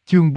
Chương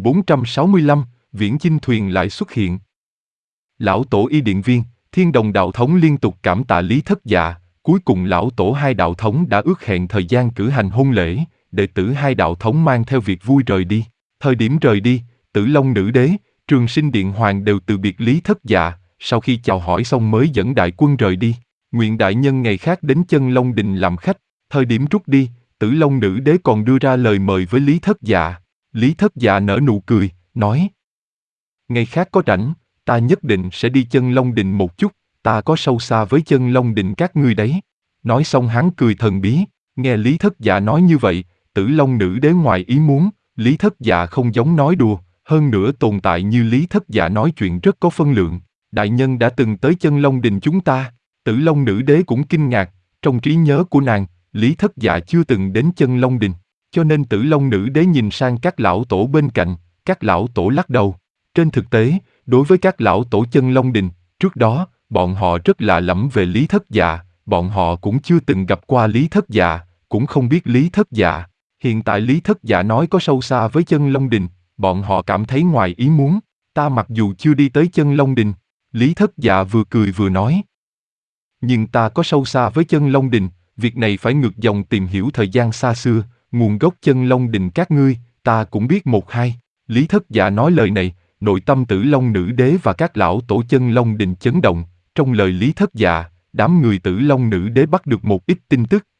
4465, Viễn Chinh thuyền lại xuất hiện. Lão tổ y điện viên, Thiên Đồng đạo thống liên tục cảm tạ Lý Thất Dạ, cuối cùng lão tổ hai đạo thống đã ước hẹn thời gian cử hành hôn lễ, đệ tử hai đạo thống mang theo việc vui rời đi. Thời điểm rời đi, Tử Long Nữ Đế, Trường Sinh Điện Hoàng đều từ biệt Lý Thất Dạ, sau khi chào hỏi xong mới dẫn đại quân rời đi. Nguyện đại nhân ngày khác đến Chân Long Đình làm khách. Thời điểm rút đi, Tử Long Nữ Đế còn đưa ra lời mời với Lý Thất Dạ. Lý Thất Dạ nở nụ cười, nói: ngày khác có rảnh, ta nhất định sẽ đi Chân Long Đình một chút, ta có sâu xa với Chân Long Đình các ngươi đấy. Nói xong hắn cười thần bí, nghe Lý Thất Dạ nói như vậy, Tử Long Nữ Đế ngoài ý muốn, Lý Thất Dạ không giống nói đùa, hơn nữa tồn tại như Lý Thất Dạ nói chuyện rất có phân lượng. Đại nhân đã từng tới Chân Long Đình chúng ta. Tử Long Nữ Đế cũng kinh ngạc, trong trí nhớ của nàng, Lý Thất Dạ chưa từng đến Chân Long Đình. Cho nên Tử Long Nữ Đế nhìn sang các lão tổ bên cạnh, các lão tổ lắc đầu. Trên thực tế, đối với các lão tổ Chân Long Đình, trước đó, bọn họ rất lạ lẫm về Lý Thất Dạ, bọn họ cũng chưa từng gặp qua Lý Thất Dạ, cũng không biết Lý Thất Dạ. Hiện tại Lý Thất Dạ nói có sâu xa với Chân Long Đình, bọn họ cảm thấy ngoài ý muốn. Ta mặc dù chưa đi tới Chân Long Đình, Lý Thất Dạ vừa cười vừa nói, nhưng ta có sâu xa với Chân Long Đình, việc này phải ngược dòng tìm hiểu thời gian xa xưa, nguồn gốc Chân Long Đình các ngươi, ta cũng biết một hai. Lý Thất Dạ nói lời này, nội tâm Tử Long Nữ Đế và các lão tổ Chân Long Đình chấn động. Trong lời Lý Thất Dạ, đám người Tử Long Nữ Đế bắt được một ít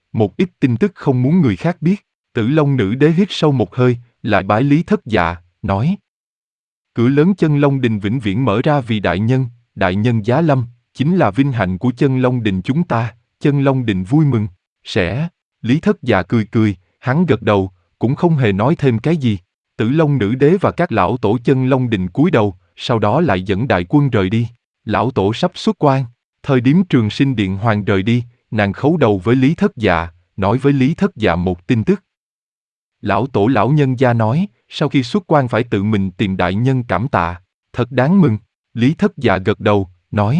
tin tức không muốn người khác biết. Tử Long Nữ Đế hít sâu một hơi, lại bái Lý Thất Dạ, nói: cửa lớn Chân Long Đình vĩnh viễn mở ra vì đại nhân giá lâm, chính là vinh hạnh của Chân Long Đình chúng ta, Chân Long Đình vui mừng. Sẽ. Lý Thất Dạ cười cười, hắn gật đầu, cũng không hề nói thêm cái gì. Tử Long Nữ Đế và các lão tổ Chân Long Đình cúi đầu, sau đó lại dẫn đại quân rời đi. Lão tổ sắp xuất quan. Thời điểm Trường Sinh Điện Hoàng rời đi, nàng khấu đầu với Lý Thất Dạ, nói với Lý Thất Dạ một tin tức. Lão tổ lão nhân gia nói, sau khi xuất quan phải tự mình tìm đại nhân cảm tạ, thật đáng mừng. Lý Thất Dạ gật đầu, nói: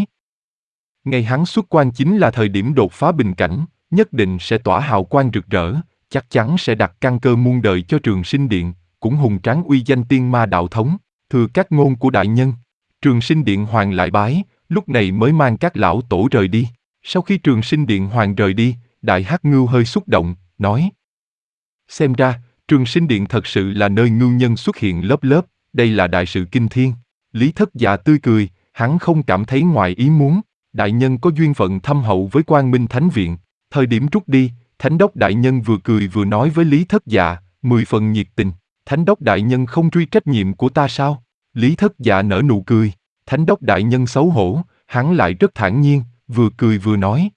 ngày hắn xuất quan chính là thời điểm đột phá bình cảnh, nhất định sẽ tỏa hào quang rực rỡ, chắc chắn sẽ đặt căn cơ muôn đời cho Trường Sinh Điện, cũng hùng tráng uy danh tiên ma đạo thống, thừa các ngôn của đại nhân. Trường Sinh Điện Hoàng lại bái, lúc này mới mang các lão tổ rời đi. Sau khi Trường Sinh Điện Hoàng rời đi, Đại Hắc Ngưu hơi xúc động, nói: xem ra, Trường Sinh Điện thật sự là nơi ngưu nhân xuất hiện lớp lớp, đây là đại sự kinh thiên. Lý Thất Dạ tươi cười, hắn không cảm thấy ngoài ý muốn. Đại nhân có duyên phận thâm hậu với Quang Minh Thánh Viện. Thời điểm rút đi, Thánh Đốc Đại Nhân vừa cười vừa nói với Lý Thất Dạ, 10 phần nhiệt tình. Thánh Đốc Đại Nhân không truy trách nhiệm của ta sao? Lý Thất Dạ nở nụ cười. Thánh Đốc Đại Nhân xấu hổ, hắn lại rất thản nhiên, vừa cười vừa nói: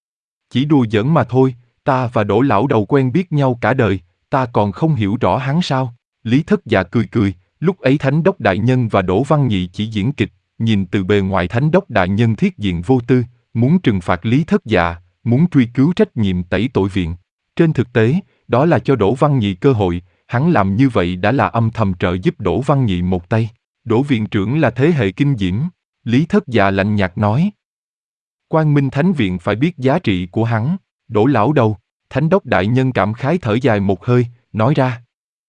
chỉ đùa giỡn mà thôi, ta và Đỗ lão đầu quen biết nhau cả đời, ta còn không hiểu rõ hắn sao? Lý Thất Dạ cười cười, lúc ấy Thánh Đốc Đại Nhân và Đỗ Văn Nhị chỉ diễn kịch, nhìn từ bề ngoài Thánh Đốc Đại Nhân thiết diện vô tư, muốn trừng phạt Lý Thất Dạ, muốn truy cứu trách nhiệm tẩy tội viện. Trên thực tế, đó là cho Đỗ Văn Nhị cơ hội, hắn làm như vậy đã là âm thầm trợ giúp Đỗ Văn Nhị một tay. Đỗ viện trưởng là thế hệ kinh diễm. Lý Thất Dạ lạnh nhạt nói: Quang Minh Thánh Viện phải biết giá trị của hắn. Đỗ lão đầu. Thánh Đốc Đại Nhân cảm khái thở dài một hơi, nói ra: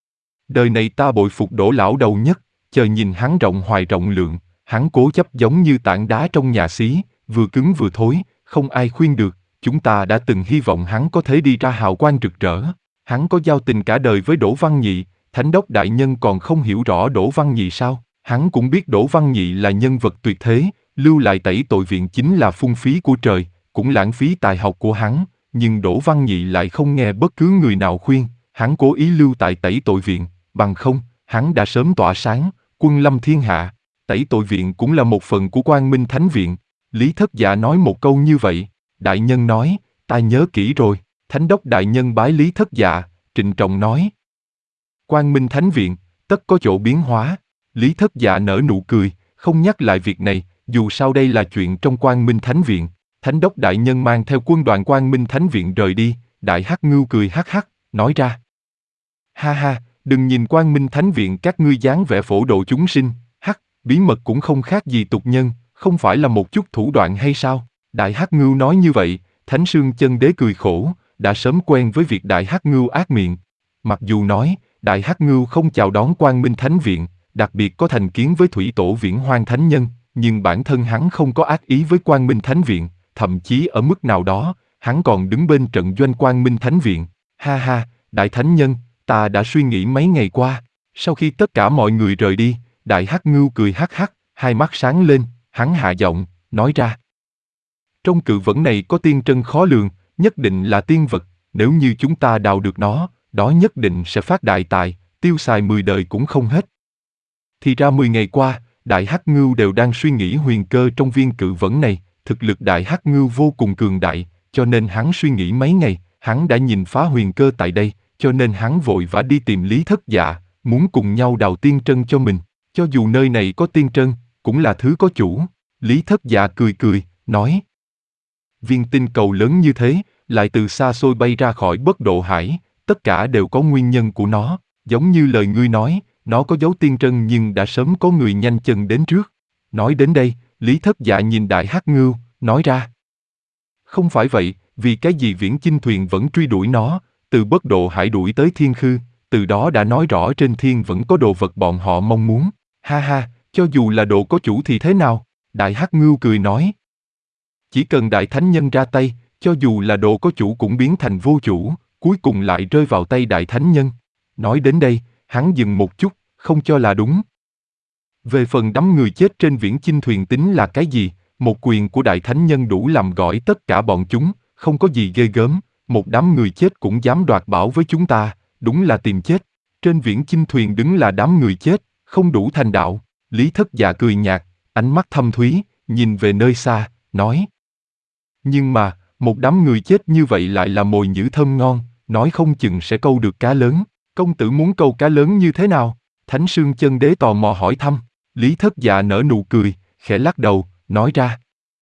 đời này ta bội phục Đỗ lão đầu nhất, chờ nhìn hắn rộng hoài rộng lượng, hắn cố chấp giống như tảng đá trong nhà xí, vừa cứng vừa thối, không ai khuyên được. Chúng ta đã từng hy vọng hắn có thể đi ra hào quang rực rỡ. Hắn có giao tình cả đời với Đỗ Văn Nhị, Thánh Đốc Đại Nhân còn không hiểu rõ Đỗ Văn Nhị sao? Hắn cũng biết Đỗ Văn Nhị là nhân vật tuyệt thế, lưu lại tẩy tội viện chính là phung phí của trời, cũng lãng phí tài học của hắn, nhưng Đỗ Văn Nhị lại không nghe bất cứ người nào khuyên, hắn cố ý lưu tại tẩy tội viện, bằng không, hắn đã sớm tỏa sáng, quân lâm thiên hạ. Tẩy tội viện cũng là một phần của Quang Minh Thánh Viện. Lý Thất Dạ nói một câu như vậy. Đại nhân nói, ta nhớ kỹ rồi. Thánh Đốc Đại Nhân bái Lý Thất Dạ, trịnh trọng nói: Quang Minh Thánh Viện, tất có chỗ biến hóa. Lý Thất Dạ nở nụ cười, không nhắc lại việc này, dù sao đây là chuyện trong Quang Minh Thánh Viện. Thánh Đốc Đại Nhân mang theo quân đoàn Quang Minh Thánh Viện rời đi. Đại Hắc Ngưu cười hắc hắc, nói ra: ha ha, đừng nhìn Quang Minh Thánh Viện các ngươi dáng vẻ phổ độ chúng sinh, bí mật cũng không khác gì tục nhân, không phải là một chút thủ đoạn hay sao? Đại Hắc Ngưu nói như vậy, Thánh Sương Chân Đế cười khổ, đã sớm quen với việc Đại Hắc Ngưu ác miệng. Mặc dù nói, Đại Hắc Ngưu không chào đón Quang Minh Thánh Viện, đặc biệt có thành kiến với Thủy Tổ Viễn Hoang Thánh Nhân, nhưng bản thân hắn không có ác ý với Quang Minh Thánh Viện, thậm chí ở mức nào đó, hắn còn đứng bên trận doanh Quang Minh Thánh Viện. Ha ha, Đại Thánh Nhân, ta đã suy nghĩ mấy ngày qua. Sau khi tất cả mọi người rời đi, Đại Hắc Ngưu cười hắc hắc, hai mắt sáng lên, hắn hạ giọng, nói ra. Trong cự vẫn này có tiên trân khó lường, nhất định là tiên vật, nếu như chúng ta đào được nó, đó nhất định sẽ phát đại tài, tiêu xài 10 đời cũng không hết. Thì ra 10 ngày qua, Đại Hắc Ngưu đều đang suy nghĩ huyền cơ trong viên cự vẫn này, thực lực Đại Hắc Ngưu vô cùng cường đại, cho nên hắn suy nghĩ mấy ngày, hắn đã nhìn phá huyền cơ tại đây, cho nên hắn vội vã đi tìm Lý Thất Dạ, muốn cùng nhau đào tiên trân cho mình, cho dù nơi này có tiên trân, cũng là thứ có chủ. Lý Thất Dạ cười cười, nói. Viên tinh cầu lớn như thế, lại từ xa xôi bay ra khỏi Bất Độ Hải, tất cả đều có nguyên nhân của nó, giống như lời ngươi nói, nó có dấu tiên trân nhưng đã sớm có người nhanh chân đến trước. Nói đến đây, Lý Thất Dạ nhìn Đại Hắc Ngưu, nói ra. Không phải vậy, vì cái gì Viễn Chinh thuyền vẫn truy đuổi nó, từ Bất Độ Hải đuổi tới Thiên Khư, từ đó đã nói rõ trên thiên vẫn có đồ vật bọn họ mong muốn. Ha ha, cho dù là đồ có chủ thì thế nào? Đại Hắc Ngưu cười nói. Chỉ cần Đại Thánh Nhân ra tay, cho dù là đồ có chủ cũng biến thành vô chủ, cuối cùng lại rơi vào tay Đại Thánh Nhân. Nói đến đây, hắn dừng một chút, không cho là đúng. Về phần đám người chết trên Viễn Chinh thuyền tính là cái gì, một quyền của Đại Thánh Nhân đủ làm gỏi tất cả bọn chúng, không có gì ghê gớm, một đám người chết cũng dám đoạt bảo với chúng ta, đúng là tìm chết. Trên Viễn Chinh thuyền đứng là đám người chết, không đủ thành đạo. Lý Thất Dạ cười nhạt, ánh mắt thâm thúy, nhìn về nơi xa, nói. Nhưng mà, một đám người chết như vậy lại là mồi nhử thơm ngon, nói không chừng sẽ câu được cá lớn. Công tử muốn câu cá lớn như thế nào? Thánh Sương Chân Đế tò mò hỏi thăm. Lý Thất Dạ nở nụ cười, khẽ lắc đầu, nói ra.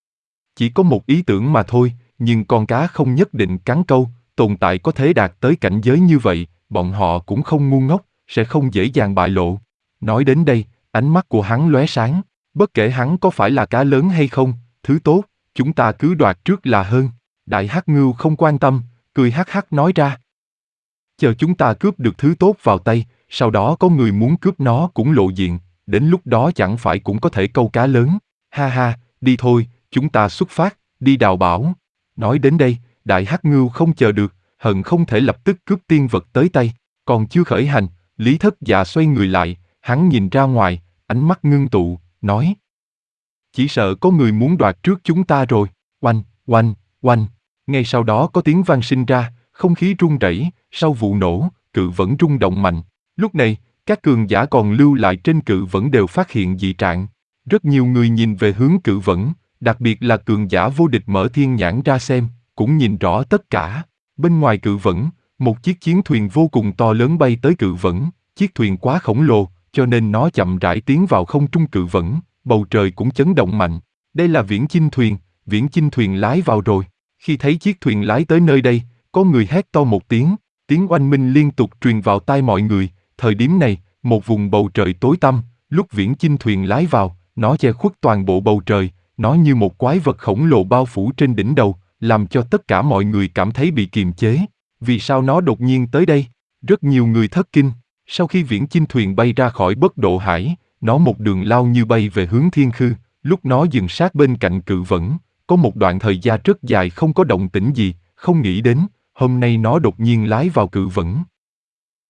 Chỉ có một ý tưởng mà thôi, nhưng con cá không nhất định cắn câu, tồn tại có thể đạt tới cảnh giới như vậy, bọn họ cũng không ngu ngốc, sẽ không dễ dàng bại lộ. Nói đến đây, ánh mắt của hắn lóe sáng, bất kể hắn có phải là cá lớn hay không, thứ tốt, chúng ta cứ đoạt trước là hơn. Đại Hắc Ngưu không quan tâm, cười hắc hắc nói ra. Chờ chúng ta cướp được thứ tốt vào tay, sau đó có người muốn cướp nó cũng lộ diện, đến lúc đó chẳng phải cũng có thể câu cá lớn. Ha ha, đi thôi, chúng ta xuất phát, đi đào bảo. Nói đến đây, Đại Hắc Ngưu không chờ được, hận không thể lập tức cướp tiên vật tới tay. Còn chưa khởi hành, Lý Thất Dạ xoay người lại, hắn nhìn ra ngoài, ánh mắt ngưng tụ, nói. Chỉ sợ có người muốn đoạt trước chúng ta rồi. Oanh, oanh, oanh. Ngay sau đó có tiếng vang sinh ra, không khí rung rẩy, sau vụ nổ, cự vẫn rung động mạnh. Lúc này, các cường giả còn lưu lại trên cự vẫn đều phát hiện dị trạng. Rất nhiều người nhìn về hướng cự vẫn, đặc biệt là cường giả vô địch mở thiên nhãn ra xem, cũng nhìn rõ tất cả. Bên ngoài cự vẫn, một chiếc chiến thuyền vô cùng to lớn bay tới cự vẫn, chiếc thuyền quá khổng lồ, cho nên nó chậm rãi tiến vào không trung cự vẫn, bầu trời cũng chấn động mạnh. Đây là Viễn Chinh thuyền lái vào rồi. Khi thấy chiếc thuyền lái tới nơi đây, có người hét to một tiếng oanh minh liên tục truyền vào tai mọi người. Thời điểm này, một vùng bầu trời tối tăm, lúc Viễn Chinh thuyền lái vào, nó che khuất toàn bộ bầu trời, nó như một quái vật khổng lồ bao phủ trên đỉnh đầu, làm cho tất cả mọi người cảm thấy bị kiềm chế. Vì sao nó đột nhiên tới đây? Rất nhiều người thất kinh. Sau khi Viễn Chinh thuyền bay ra khỏi Bất Độ Hải, nó một đường lao như bay về hướng Thiên Khư. Lúc nó dừng sát bên cạnh cự vẫn, có một đoạn thời gian rất dài không có động tĩnh gì, không nghĩ đến, hôm nay nó đột nhiên lái vào cự vẫn.